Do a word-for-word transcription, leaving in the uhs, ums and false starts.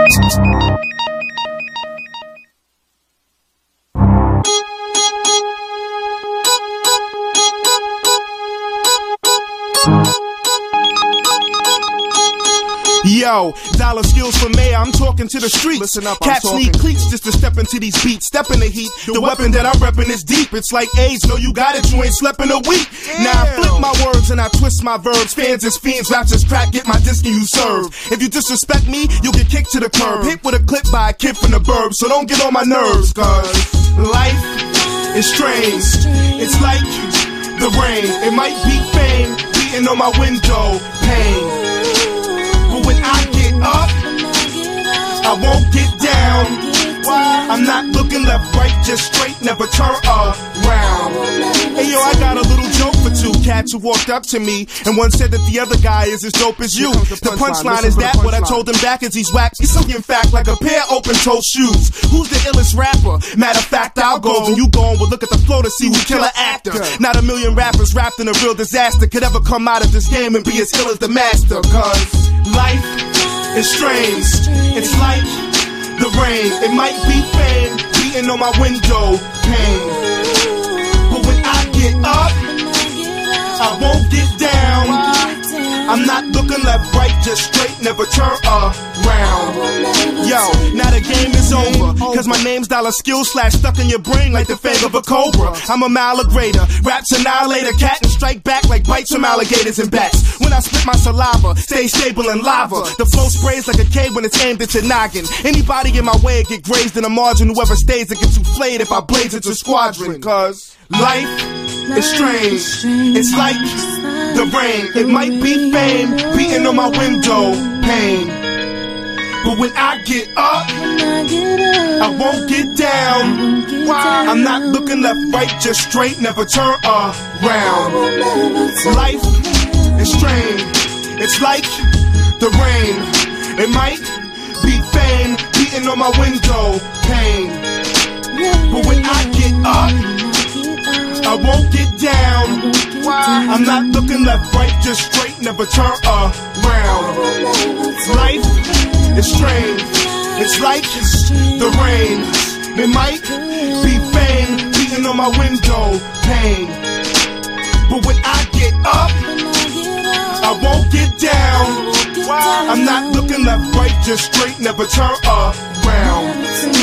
Yo, dollar skills for mayor, I'm talking to the streets. Listen up, Cats I'm need talking. cleats just to step into these beats. Step in the heat, the, the weapon that I'm reppin' is deep. It's like AIDS, know you got it, you ain't slept in a week. Damn. Now I flip my words and I twist my verbs. Fans is fiends, raps is crack, get my disc and you serve. If you disrespect me, you'll get kicked to the curb. Hit with a clip by a kid from the burbs, so don't get on my nerves. Cause life is strange, it's like the rain. It might be fame, beating on my window, pain. When I get up, I won't get down. I'm not looking left, right, just straight, never turn around. Hey yo, I got a little joke for two cats who walked up to me, and one said that the other guy is as dope as you. The punchline is that what I told him back is he's whack. He's in fact like a pair of open-toe shoes. Who's the illest rapper? Matter of fact, I'll go. When you go and we'll look at the flow to see who kill an actor. Not a million rappers wrapped in a real disaster could ever come out of this game and be as ill as the master. Cause life is strange, it's like the rain. It might be fame, beating on my window, pain. But when I get up, I won't get down. I'm not looking left, right, just straight, never turn around. Yo, now the game is over, cause my name's Dollar Skill slash stuck in your brain like the fang of a cobra. I'm a malagrator, raps annihilator, cat and strike back like bites from alligators and bats. When I spit my saliva, stay stable in lava. The flow sprays like a K when it's aimed at your noggin. Anybody in my way get grazed in the margin. Whoever stays it gets too flayed if I blaze into squadron. Cause life is strange, it's like the rain. It might be fame, beating on my window, pain. But when I get up, I won't get down. Why? I'm not looking left, right, just straight, never turn around. Life is strange, it's like the rain. It might be fame, beating on my window, pain. But when I get up, I won't get down. Why? I'm not looking left, right, just straight, never turn around. Life is strange, it's like the rain. It might be fame, beating on my window, pain. But when I get up, I won't get down. Why? I'm not looking left, right, just straight, never turn around.